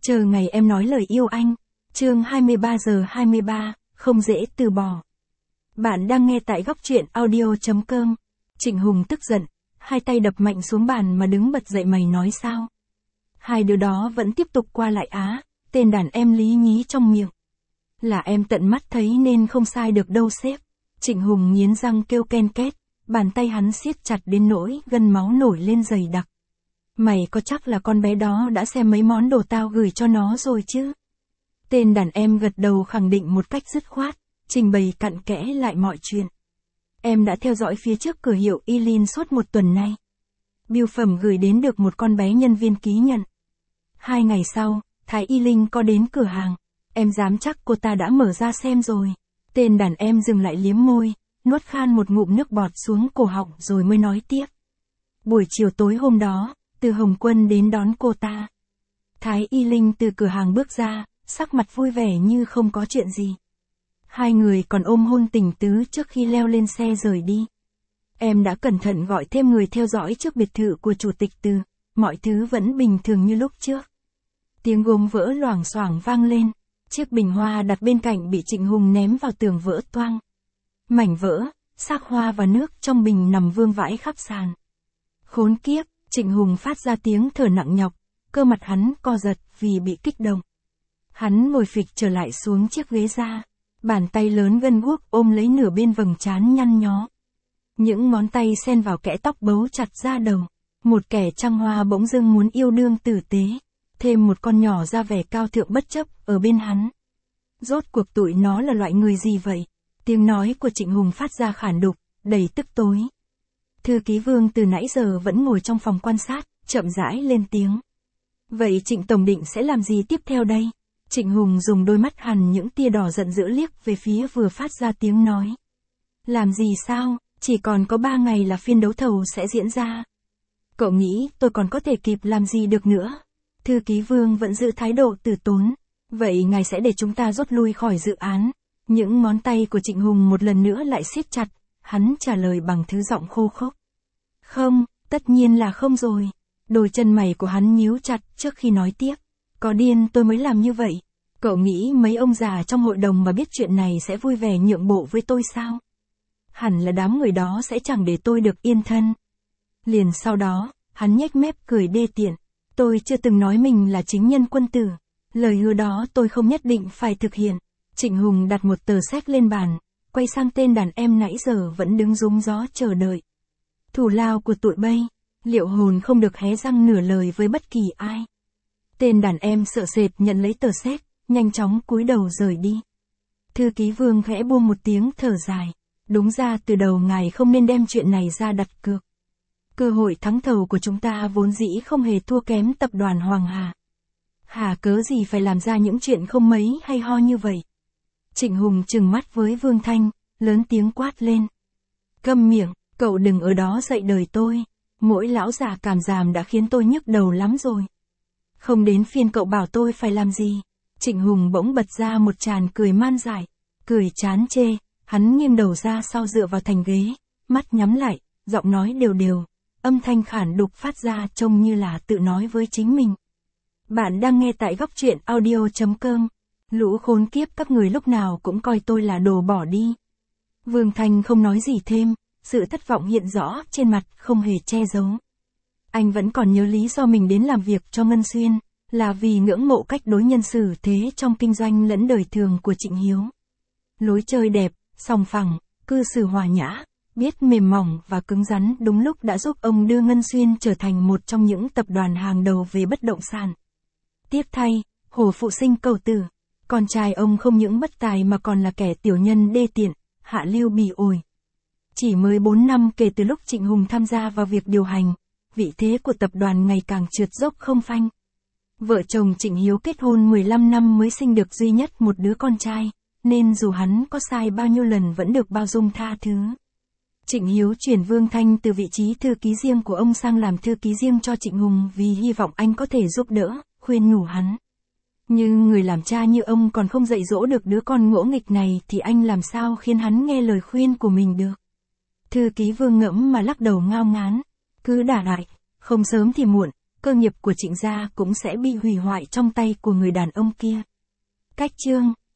Chờ ngày em nói lời yêu anh. Chương 23 giờ 23, không dễ từ bỏ. Bạn đang nghe tại góc truyện audio.com. Trịnh Hùng tức giận, hai tay đập mạnh xuống bàn mà đứng bật dậy. Mày nói sao? Hai đứa đó vẫn tiếp tục qua lại á, tên đàn em lý nhí trong miệng. Là em tận mắt thấy nên không sai được đâu sếp. Trịnh Hùng nghiến răng kêu ken két, bàn tay hắn siết chặt đến nỗi gân máu nổi lên dày đặc. Mày có chắc là con bé đó đã xem mấy món đồ tao gửi cho nó rồi chứ? Tên đàn em gật đầu khẳng định một cách dứt khoát, trình bày cặn kẽ lại mọi chuyện. Em đã theo dõi phía trước cửa hiệu Ilin suốt một tuần nay. Bưu phẩm gửi đến được một con bé nhân viên ký nhận. 2 ngày sau, Thái Y Linh có đến cửa hàng. Em dám chắc cô ta đã mở ra xem rồi. Tên đàn em dừng lại liếm môi, nuốt khan một ngụm nước bọt xuống cổ họng rồi mới nói tiếp. Buổi chiều tối hôm đó, Từ Hồng Quân đến đón cô ta. Thái Y Linh từ cửa hàng bước ra, sắc mặt vui vẻ như không có chuyện gì. Hai người còn ôm hôn tình tứ trước khi leo lên xe rời đi. Em đã cẩn thận gọi thêm người theo dõi trước biệt thự của chủ tịch Từ, mọi thứ vẫn bình thường như lúc trước. Tiếng gốm vỡ loảng xoảng vang lên, chiếc bình hoa đặt bên cạnh bị Trịnh Hùng ném vào tường vỡ toang. Mảnh vỡ, xác hoa và nước trong bình nằm vương vãi khắp sàn. Khốn kiếp, Trịnh Hùng phát ra tiếng thở nặng nhọc, cơ mặt hắn co giật vì bị kích động. Hắn ngồi phịch trở lại xuống chiếc ghế da, bàn tay lớn gân guốc ôm lấy nửa bên vầng trán nhăn nhó. Những ngón tay xen vào kẽ tóc bấu chặt ra đầu, một kẻ trăng hoa bỗng dưng muốn yêu đương tử tế, thêm một con nhỏ ra vẻ cao thượng bất chấp ở bên hắn. Rốt cuộc tụi nó là loại người gì vậy? Tiếng nói của Trịnh Hùng phát ra khản đục, đầy tức tối. Thư ký Vương từ nãy giờ vẫn ngồi trong phòng quan sát, chậm rãi lên tiếng. Vậy Trịnh Tổng định sẽ làm gì tiếp theo đây? Trịnh Hùng dùng đôi mắt hằn những tia đỏ giận dữ liếc về phía vừa phát ra tiếng nói. Làm gì sao, chỉ còn có 3 ngày là phiên đấu thầu sẽ diễn ra. Cậu nghĩ tôi còn có thể kịp làm gì được nữa? Thư ký Vương vẫn giữ thái độ từ tốn. Vậy ngài sẽ để chúng ta rút lui khỏi dự án. Những ngón tay của Trịnh Hùng một lần nữa lại siết chặt, hắn trả lời bằng thứ giọng khô khốc. Không, tất nhiên là không rồi. Đôi chân mày của hắn nhíu chặt trước khi nói tiếp. Có điên tôi mới làm như vậy. Cậu nghĩ mấy ông già trong hội đồng mà biết chuyện này sẽ vui vẻ nhượng bộ với tôi sao? Hẳn là đám người đó sẽ chẳng để tôi được yên thân. Liền sau đó, hắn nhếch mép cười đê tiện. Tôi chưa từng nói mình là chính nhân quân tử. Lời hứa đó tôi không nhất định phải thực hiện. Trịnh Hùng đặt một tờ séc lên bàn, quay sang tên đàn em nãy giờ vẫn đứng rúng gió chờ đợi. Thủ lao của tụi bay, Liệu Hồn không được hé răng nửa lời với bất kỳ ai. Tên đàn em sợ sệt nhận lấy tờ séc, nhanh chóng cúi đầu rời đi. Thư ký Vương khẽ buông một tiếng thở dài. Đúng ra từ đầu ngài không nên đem chuyện này ra đặt cược. Cơ hội thắng thầu của chúng ta vốn dĩ không hề thua kém tập đoàn Hoàng Hà. Hà cớ gì phải làm ra những chuyện không mấy hay ho như vậy. Trịnh Hùng trừng mắt với Vương Thanh, lớn tiếng quát lên. Câm miệng, cậu đừng ở đó dạy đời tôi. Mỗi lão già càm ràm đã khiến tôi nhức đầu lắm rồi. Không đến phiên cậu bảo tôi phải làm gì. Trịnh Hùng bỗng bật ra một tràng cười man dại, cười chán chê. Hắn nghiêng đầu ra sau dựa vào thành ghế, mắt nhắm lại, giọng nói đều đều, âm thanh khản đục phát ra trông như là tự nói với chính mình. Bạn đang nghe tại góc truyện audio.com. Lũ khốn kiếp các người lúc nào cũng coi tôi là đồ bỏ đi. Vương Thanh không nói gì thêm, sự thất vọng hiện rõ trên mặt không hề che giấu. Anh vẫn còn nhớ lý do mình đến làm việc cho Ngân Xuyên, là vì ngưỡng mộ cách đối nhân xử thế trong kinh doanh lẫn đời thường của Trịnh Hiếu. Lối chơi đẹp, sòng phẳng, cư xử hòa nhã, biết mềm mỏng và cứng rắn đúng lúc đã giúp ông đưa Ngân Xuyên trở thành một trong những tập đoàn hàng đầu về bất động sản. Tiếc thay, Hồ phụ sinh cầu tử, con trai ông không những bất tài mà còn là kẻ tiểu nhân đê tiện, hạ lưu bỉ ổi. Chỉ mới 4 năm kể từ lúc Trịnh Hùng tham gia vào việc điều hành, vị thế của tập đoàn ngày càng trượt dốc không phanh. Vợ chồng Trịnh Hiếu kết hôn 15 năm mới sinh được duy nhất một đứa con trai, nên dù hắn có sai bao nhiêu lần vẫn được bao dung tha thứ. Trịnh Hiếu chuyển Vương Thanh từ vị trí thư ký riêng của ông sang làm thư ký riêng cho Trịnh Hùng vì hy vọng anh có thể giúp đỡ, khuyên nhủ hắn. Nhưng người làm cha như ông còn không dạy dỗ được đứa con ngỗ nghịch này thì anh làm sao khiến hắn nghe lời khuyên của mình được. Thư ký Vương ngẫm mà lắc đầu ngao ngán. Cứ đả đại, không sớm thì muộn, cơ nghiệp của Trịnh gia cũng sẽ bị hủy hoại trong tay của người đàn ông kia. Cách chương